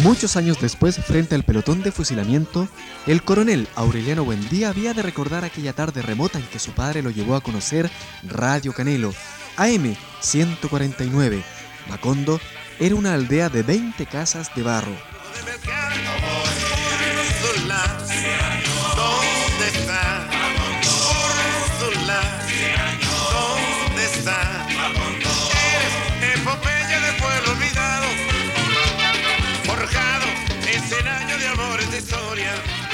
Muchos años después, frente al pelotón de fusilamiento, el coronel Aureliano Buendía había de recordar aquella tarde remota en que su padre lo llevó a conocer Radio Canelo, AM 149. Macondo era una aldea de 20 casas de barro. ¿Dónde está? Úrsula, ¿dónde está? Eres epopeya de pueblo olvidado, forjado, escenario de amores de historia.